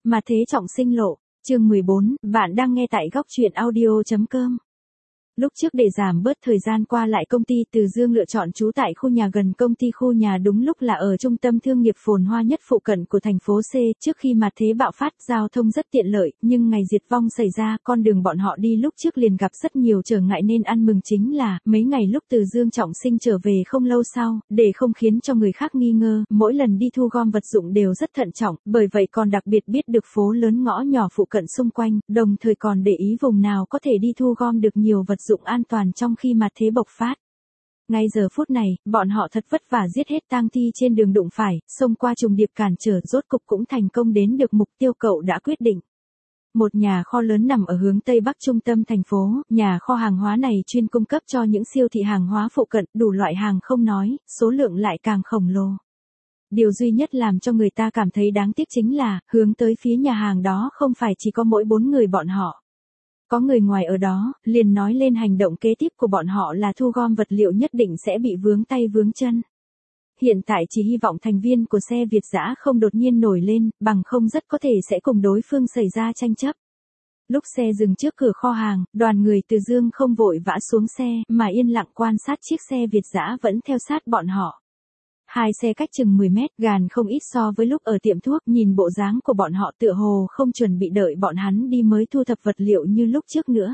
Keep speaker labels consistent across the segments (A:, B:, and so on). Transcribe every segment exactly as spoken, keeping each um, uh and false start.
A: Mà thế trọng sinh lộ, chương mười bốn, bạn đang nghe tại góc truyện audio chấm com. Lúc trước để giảm bớt thời gian qua lại công ty, Từ Dương lựa chọn trú tại khu nhà gần công ty. Khu nhà đúng lúc là ở trung tâm thương nghiệp phồn hoa nhất phụ cận của thành phố C. Trước khi mà thế bạo phát, giao thông rất tiện lợi, nhưng ngày diệt vong xảy ra, con đường bọn họ đi lúc trước liền gặp rất nhiều trở ngại, nên ăn mừng chính là, mấy ngày lúc Từ Dương trọng sinh trở về không lâu sau, để không khiến cho người khác nghi ngờ, mỗi lần đi thu gom vật dụng đều rất thận trọng, bởi vậy còn đặc biệt biết được phố lớn ngõ nhỏ phụ cận xung quanh, đồng thời còn để ý vùng nào có thể đi thu gom được nhiều vật dụng an toàn trong khi mà thế bộc phát. Ngay giờ phút này, bọn họ thật vất vả giết hết tang thi trên đường đụng phải, xông qua trùng điệp cản trở, rốt cục cũng thành công đến được mục tiêu cậu đã quyết định. Một nhà kho lớn nằm ở hướng tây bắc trung tâm thành phố, nhà kho hàng hóa này chuyên cung cấp cho những siêu thị hàng hóa phụ cận, đủ loại hàng không nói, số lượng lại càng khổng lồ. Điều duy nhất làm cho người ta cảm thấy đáng tiếc chính là, hướng tới phía nhà hàng đó không phải chỉ có mỗi bốn người bọn họ. Có người ngoài ở đó, liền nói lên hành động kế tiếp của bọn họ là thu gom vật liệu nhất định sẽ bị vướng tay vướng chân. Hiện tại chỉ hy vọng thành viên của xe Việt dã không đột nhiên nổi lên, bằng không rất có thể sẽ cùng đối phương xảy ra tranh chấp. Lúc xe dừng trước cửa kho hàng, đoàn người Từ Dương không vội vã xuống xe, mà yên lặng quan sát chiếc xe Việt dã vẫn theo sát bọn họ. Hai xe cách chừng mười mét, gàn không ít so với lúc ở tiệm thuốc, nhìn bộ dáng của bọn họ tựa hồ không chuẩn bị đợi bọn hắn đi mới thu thập vật liệu như lúc trước nữa.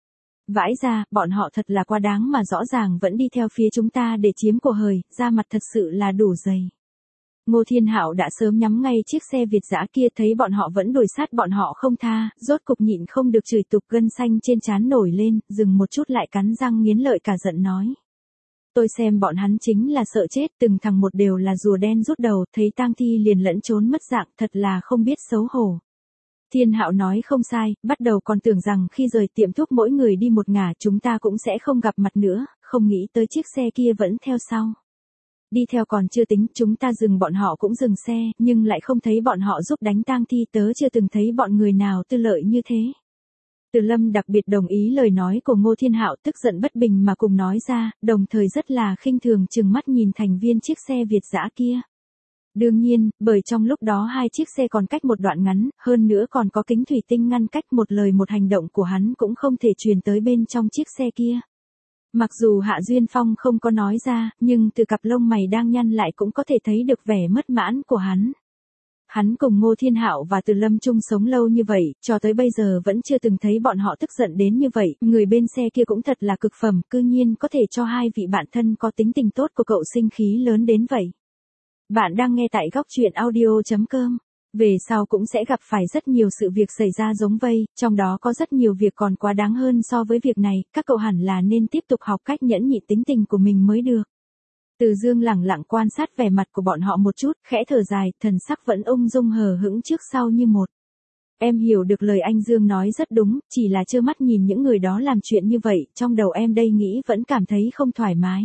A: Vãi ra, bọn họ thật là quá đáng mà rõ ràng vẫn đi theo phía chúng ta để chiếm của hời, da mặt thật sự là đủ dày. Ngô Thiên Hạo đã sớm nhắm ngay chiếc xe Việt dã kia, thấy bọn họ vẫn đuổi sát bọn họ không tha, rốt cục nhịn không được chửi tục, gân xanh trên trán nổi lên, dừng một chút lại cắn răng nghiến lợi cả giận nói. Tôi xem bọn hắn chính là sợ chết, từng thằng một đều là rùa đen rút đầu, thấy tang thi liền lẫn trốn mất dạng, thật là không biết xấu hổ. Thiên Hạo nói không sai, bắt đầu còn tưởng rằng khi rời tiệm thuốc mỗi người đi một ngả chúng ta cũng sẽ không gặp mặt nữa, không nghĩ tới chiếc xe kia vẫn theo sau. Đi theo còn chưa tính, chúng ta dừng bọn họ cũng dừng xe, nhưng lại không thấy bọn họ giúp đánh tang thi, tớ chưa từng thấy bọn người nào tư lợi như thế. Từ Lâm đặc biệt đồng ý lời nói của Ngô Thiên Hạo, tức giận bất bình mà cùng nói ra, đồng thời rất là khinh thường trừng mắt nhìn thành viên chiếc xe Việt dã kia. Đương nhiên, bởi trong lúc đó hai chiếc xe còn cách một đoạn ngắn, hơn nữa còn có kính thủy tinh ngăn cách, một lời một hành động của hắn cũng không thể truyền tới bên trong chiếc xe kia. Mặc dù Hạ Duyên Phong không có nói ra, nhưng từ cặp lông mày đang nhăn lại cũng có thể thấy được vẻ mất mãn của hắn. Hắn cùng Ngô Thiên Hạo và Từ Lâm chung sống lâu như vậy, cho tới bây giờ vẫn chưa từng thấy bọn họ tức giận đến như vậy, người bên xe kia cũng thật là cực phẩm, cư nhiên có thể cho hai vị bạn thân có tính tình tốt của cậu sinh khí lớn đến vậy. Bạn đang nghe tại góc truyện audio chấm com. Về sau cũng sẽ gặp phải rất nhiều sự việc xảy ra giống vây, trong đó có rất nhiều việc còn quá đáng hơn so với việc này, các cậu hẳn là nên tiếp tục học cách nhẫn nhịn tính tình của mình mới được. Từ Dương lẳng lặng quan sát vẻ mặt của bọn họ một chút, khẽ thở dài, thần sắc vẫn ung dung hờ hững trước sau như một. Em hiểu được lời anh Dương nói rất đúng, chỉ là trơ mắt nhìn những người đó làm chuyện như vậy, trong đầu em đây nghĩ vẫn cảm thấy không thoải mái.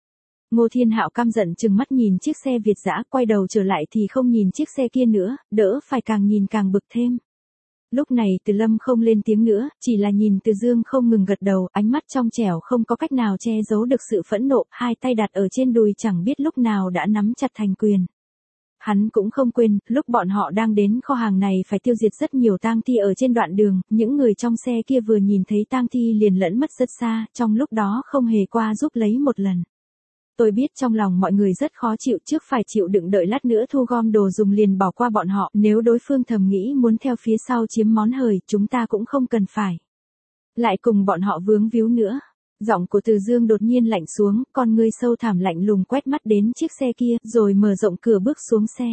A: Ngô Thiên Hạo căm giận trừng mắt nhìn chiếc xe Việt dã, quay đầu trở lại thì không nhìn chiếc xe kia nữa, đỡ phải càng nhìn càng bực thêm. Lúc này Từ Lâm không lên tiếng nữa, chỉ là nhìn Từ Dương không ngừng gật đầu, ánh mắt trong trẻo không có cách nào che giấu được sự phẫn nộ, hai tay đặt ở trên đùi chẳng biết lúc nào đã nắm chặt thành quyền. Hắn cũng không quên, lúc bọn họ đang đến kho hàng này phải tiêu diệt rất nhiều tang thi ở trên đoạn đường, những người trong xe kia vừa nhìn thấy tang thi liền lẫn mất rất xa, trong lúc đó không hề qua giúp lấy một lần. Tôi biết trong lòng mọi người rất khó chịu, trước phải chịu đựng đợi lát nữa thu gom đồ dùng liền bỏ qua bọn họ, nếu đối phương thầm nghĩ muốn theo phía sau chiếm món hời, chúng ta cũng không cần phải lại cùng bọn họ vướng víu nữa. Giọng của Từ Dương đột nhiên lạnh xuống, con ngươi sâu thẳm lạnh lùng quét mắt đến chiếc xe kia, rồi mở rộng cửa bước xuống xe.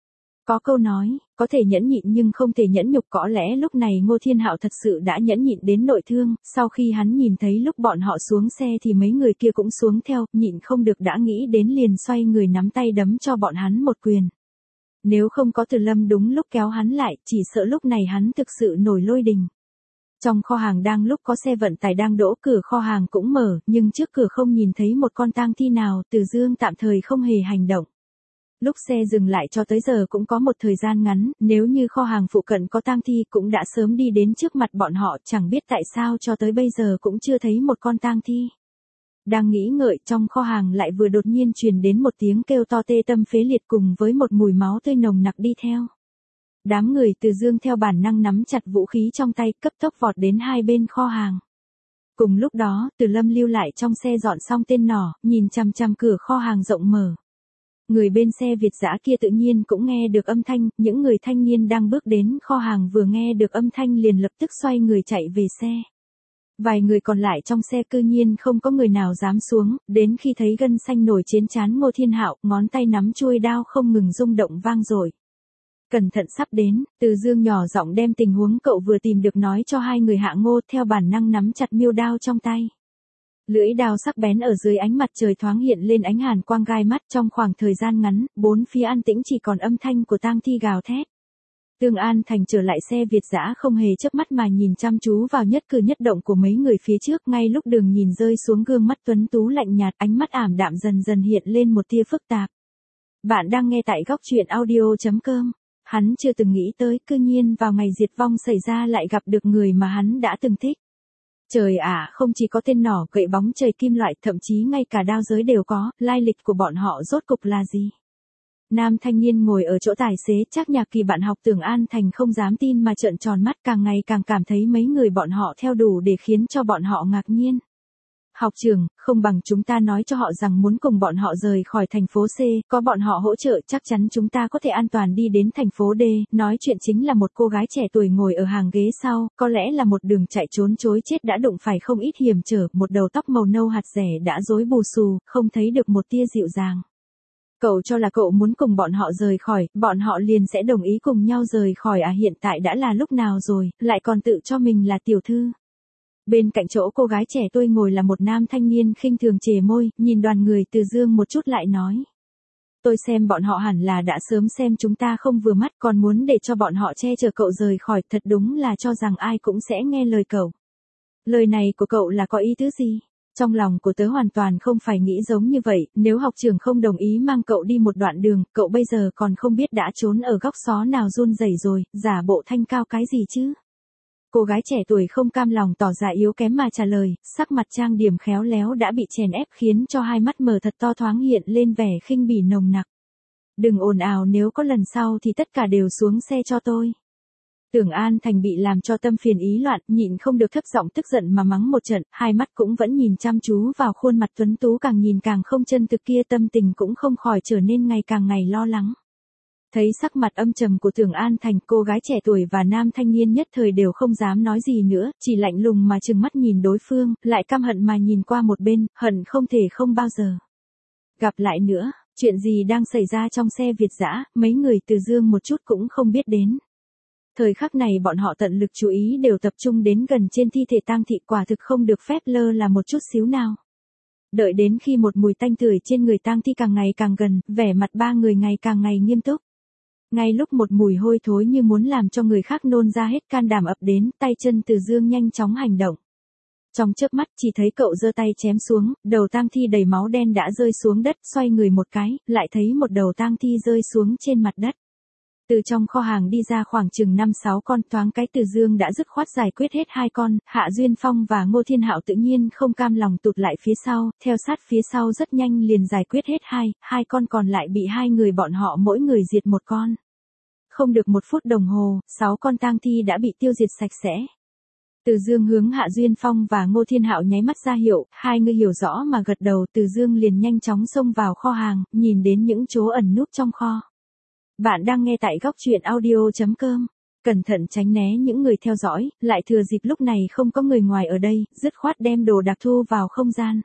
A: Có câu nói, có thể nhẫn nhịn nhưng không thể nhẫn nhục, có lẽ lúc này Ngô Thiên Hạo thật sự đã nhẫn nhịn đến nội thương, sau khi hắn nhìn thấy lúc bọn họ xuống xe thì mấy người kia cũng xuống theo, nhịn không được đã nghĩ đến liền xoay người nắm tay đấm cho bọn hắn một quyền. Nếu không có Từ Lâm đúng lúc kéo hắn lại, chỉ sợ lúc này hắn thực sự nổi lôi đình. Trong kho hàng đang lúc có xe vận tải đang đỗ, cửa kho hàng cũng mở, nhưng trước cửa không nhìn thấy một con tang thi nào, Từ Dương tạm thời không hề hành động. Lúc xe dừng lại cho tới giờ cũng có một thời gian ngắn, nếu như kho hàng phụ cận có tang thi cũng đã sớm đi đến trước mặt bọn họ, chẳng biết tại sao cho tới bây giờ cũng chưa thấy một con tang thi. Đang nghĩ ngợi, trong kho hàng lại vừa đột nhiên truyền đến một tiếng kêu to tê tâm phế liệt cùng với một mùi máu tươi nồng nặc đi theo. Đám người Từ Dương theo bản năng nắm chặt vũ khí trong tay, cấp tốc vọt đến hai bên kho hàng. Cùng lúc đó, Từ Lâm lưu lại trong xe dọn xong tên nỏ, nhìn chằm chằm cửa kho hàng rộng mở. Người bên xe Việt dã kia tự nhiên cũng nghe được âm thanh, những người thanh niên đang bước đến kho hàng vừa nghe được âm thanh liền lập tức xoay người chạy về xe. Vài người còn lại trong xe cư nhiên không có người nào dám xuống, đến khi thấy gân xanh nổi trên trán Ngô Thiên Hạo, ngón tay nắm chuôi đao không ngừng rung động vang dội. Cẩn thận sắp đến, Từ Dương nhỏ giọng đem tình huống cậu vừa tìm được nói cho hai người Hạ Ngô, theo bản năng nắm chặt miêu đao trong tay. Lưỡi đao sắc bén ở dưới ánh mặt trời thoáng hiện lên ánh hàn quang gai mắt, trong khoảng thời gian ngắn, bốn phía an tĩnh chỉ còn âm thanh của tang thi gào thét. Tương An Thành trở lại xe Việt dã không hề chớp mắt mà nhìn chăm chú vào nhất cử nhất động của mấy người phía trước, ngay lúc đường nhìn rơi xuống gương mắt tuấn tú lạnh nhạt, ánh mắt ảm đạm dần dần hiện lên một tia phức tạp. Bạn đang nghe tại góc truyện audio chấm com. Hắn chưa từng nghĩ tới, cư nhiên vào ngày diệt vong xảy ra lại gặp được người mà hắn đã từng thích. Trời ạ, không chỉ có tên nỏ gậy bóng chày kim loại, thậm chí ngay cả đao giới đều có, lai lịch của bọn họ rốt cục là gì? Nam thanh niên ngồi ở chỗ tài xế Trác Nhạc Kỳ bạn học Tưởng An Thành không dám tin mà trợn tròn mắt, càng ngày càng cảm thấy mấy người bọn họ theo đủ để khiến cho bọn họ ngạc nhiên. Học trưởng, không bằng chúng ta nói cho họ rằng muốn cùng bọn họ rời khỏi thành phố C, có bọn họ hỗ trợ chắc chắn chúng ta có thể an toàn đi đến thành phố D, nói chuyện chính là một cô gái trẻ tuổi ngồi ở hàng ghế sau, có lẽ là một đường chạy trốn chối chết đã đụng phải không ít hiểm trở, một đầu tóc màu nâu hạt rẻ đã rối bù xù, không thấy được một tia dịu dàng. Cậu cho là cậu muốn cùng bọn họ rời khỏi, bọn họ liền sẽ đồng ý cùng nhau rời khỏi à, hiện tại đã là lúc nào rồi, lại còn tự cho mình là tiểu thư. Bên cạnh chỗ cô gái trẻ tôi ngồi là một nam thanh niên khinh thường chề môi, nhìn đoàn người Từ Dương một chút lại nói. Tôi xem bọn họ hẳn là đã sớm xem chúng ta không vừa mắt, còn muốn để cho bọn họ che chở cậu rời khỏi, thật đúng là cho rằng ai cũng sẽ nghe lời cậu. Lời này của cậu là có ý tứ gì? Trong lòng của tớ hoàn toàn không phải nghĩ giống như vậy, nếu học trưởng không đồng ý mang cậu đi một đoạn đường, cậu bây giờ còn không biết đã trốn ở góc xó nào run rẩy rồi, giả bộ thanh cao cái gì chứ? Cô gái trẻ tuổi không cam lòng tỏ ra yếu kém mà trả lời, sắc mặt trang điểm khéo léo đã bị chèn ép khiến cho hai mắt mở thật to thoáng hiện lên vẻ khinh bỉ nồng nặc. Đừng ồn ào, nếu có lần sau thì tất cả đều xuống xe cho tôi. Tưởng An Thành bị làm cho tâm phiền ý loạn, nhịn không được thấp giọng tức giận mà mắng một trận, hai mắt cũng vẫn nhìn chăm chú vào khuôn mặt tuấn tú càng nhìn càng không chân thực kia, tâm tình cũng không khỏi trở nên ngày càng ngày lo lắng. Thấy sắc mặt âm trầm của Tưởng An Thành, cô gái trẻ tuổi và nam thanh niên nhất thời đều không dám nói gì nữa, chỉ lạnh lùng mà trừng mắt nhìn đối phương, lại căm hận mà nhìn qua một bên, hận không thể không bao giờ gặp lại nữa. Chuyện gì đang xảy ra trong xe Việt dã, mấy người Từ Dương một chút cũng không biết đến. Thời khắc này bọn họ tận lực chú ý đều tập trung đến gần trên thi thể tang thị, quả thực không được phép lơ là một chút xíu nào. Đợi đến khi một mùi tanh tưởi trên người tang thi càng ngày càng gần, vẻ mặt ba người ngày càng ngày nghiêm túc. Ngay lúc một mùi hôi thối như muốn làm cho người khác nôn ra hết can đảm ập đến, tay chân Từ Dương nhanh chóng hành động. Trong chớp mắt chỉ thấy cậu giơ tay chém xuống, đầu tang thi đầy máu đen đã rơi xuống đất, xoay người một cái, lại thấy một đầu tang thi rơi xuống trên mặt đất. Từ trong kho hàng đi ra khoảng chừng năm sáu con, thoáng cái Từ Dương đã dứt khoát giải quyết hết hai con, Hạ Duyên Phong và Ngô Thiên Hạo tự nhiên không cam lòng tụt lại phía sau, theo sát phía sau rất nhanh liền giải quyết hết hai, hai con còn lại bị hai người bọn họ mỗi người diệt một con. Không được một phút đồng hồ, sáu con tang thi đã bị tiêu diệt sạch sẽ. Từ Dương hướng Hạ Duyên Phong và Ngô Thiên Hạo nháy mắt ra hiệu, hai người hiểu rõ mà gật đầu, Từ Dương liền nhanh chóng xông vào kho hàng, nhìn đến những chỗ ẩn núp trong kho. Bạn đang nghe tại góc truyện audio chấm com. Cẩn thận tránh né những người theo dõi, lại thừa dịp lúc này không có người ngoài ở đây, dứt khoát đem đồ đạc thu vào không gian.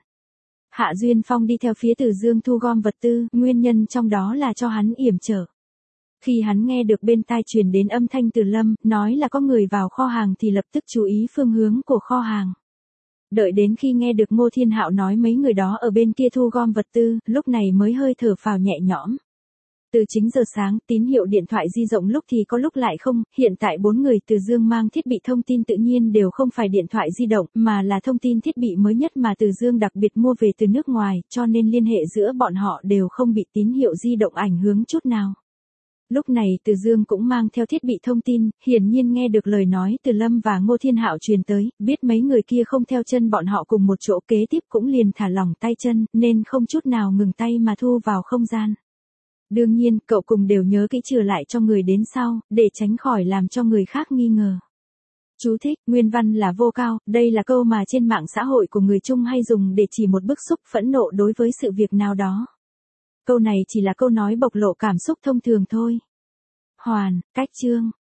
A: Hạ Duyên Phong đi theo phía Từ Dương thu gom vật tư, nguyên nhân trong đó là cho hắn yểm trở. Khi hắn nghe được bên tai truyền đến âm thanh Từ Lâm, nói là có người vào kho hàng thì lập tức chú ý phương hướng của kho hàng. Đợi đến khi nghe được Ngô Thiên Hạo nói mấy người đó ở bên kia thu gom vật tư, lúc này mới hơi thở phào nhẹ nhõm. Từ chín giờ sáng, tín hiệu điện thoại di động lúc thì có lúc lại không, hiện tại bốn người Từ Dương mang thiết bị thông tin tự nhiên đều không phải điện thoại di động, mà là thông tin thiết bị mới nhất mà Từ Dương đặc biệt mua về từ nước ngoài, cho nên liên hệ giữa bọn họ đều không bị tín hiệu di động ảnh hưởng chút nào. Lúc này Từ Dương cũng mang theo thiết bị thông tin, hiển nhiên nghe được lời nói từ Lâm và Ngô Thiên Hạo truyền tới, biết mấy người kia không theo chân bọn họ cùng một chỗ, kế tiếp cũng liền thả lỏng tay chân, nên không chút nào ngừng tay mà thu vào không gian. Đương nhiên, cậu cùng đều nhớ kỹ chừa lại cho người đến sau, để tránh khỏi làm cho người khác nghi ngờ. Chú thích, nguyên văn là vô cao, đây là câu mà trên mạng xã hội của người Trung hay dùng để chỉ một bức xúc phẫn nộ đối với sự việc nào đó. Câu này chỉ là câu nói bộc lộ cảm xúc thông thường thôi. Hoàn, cách chương.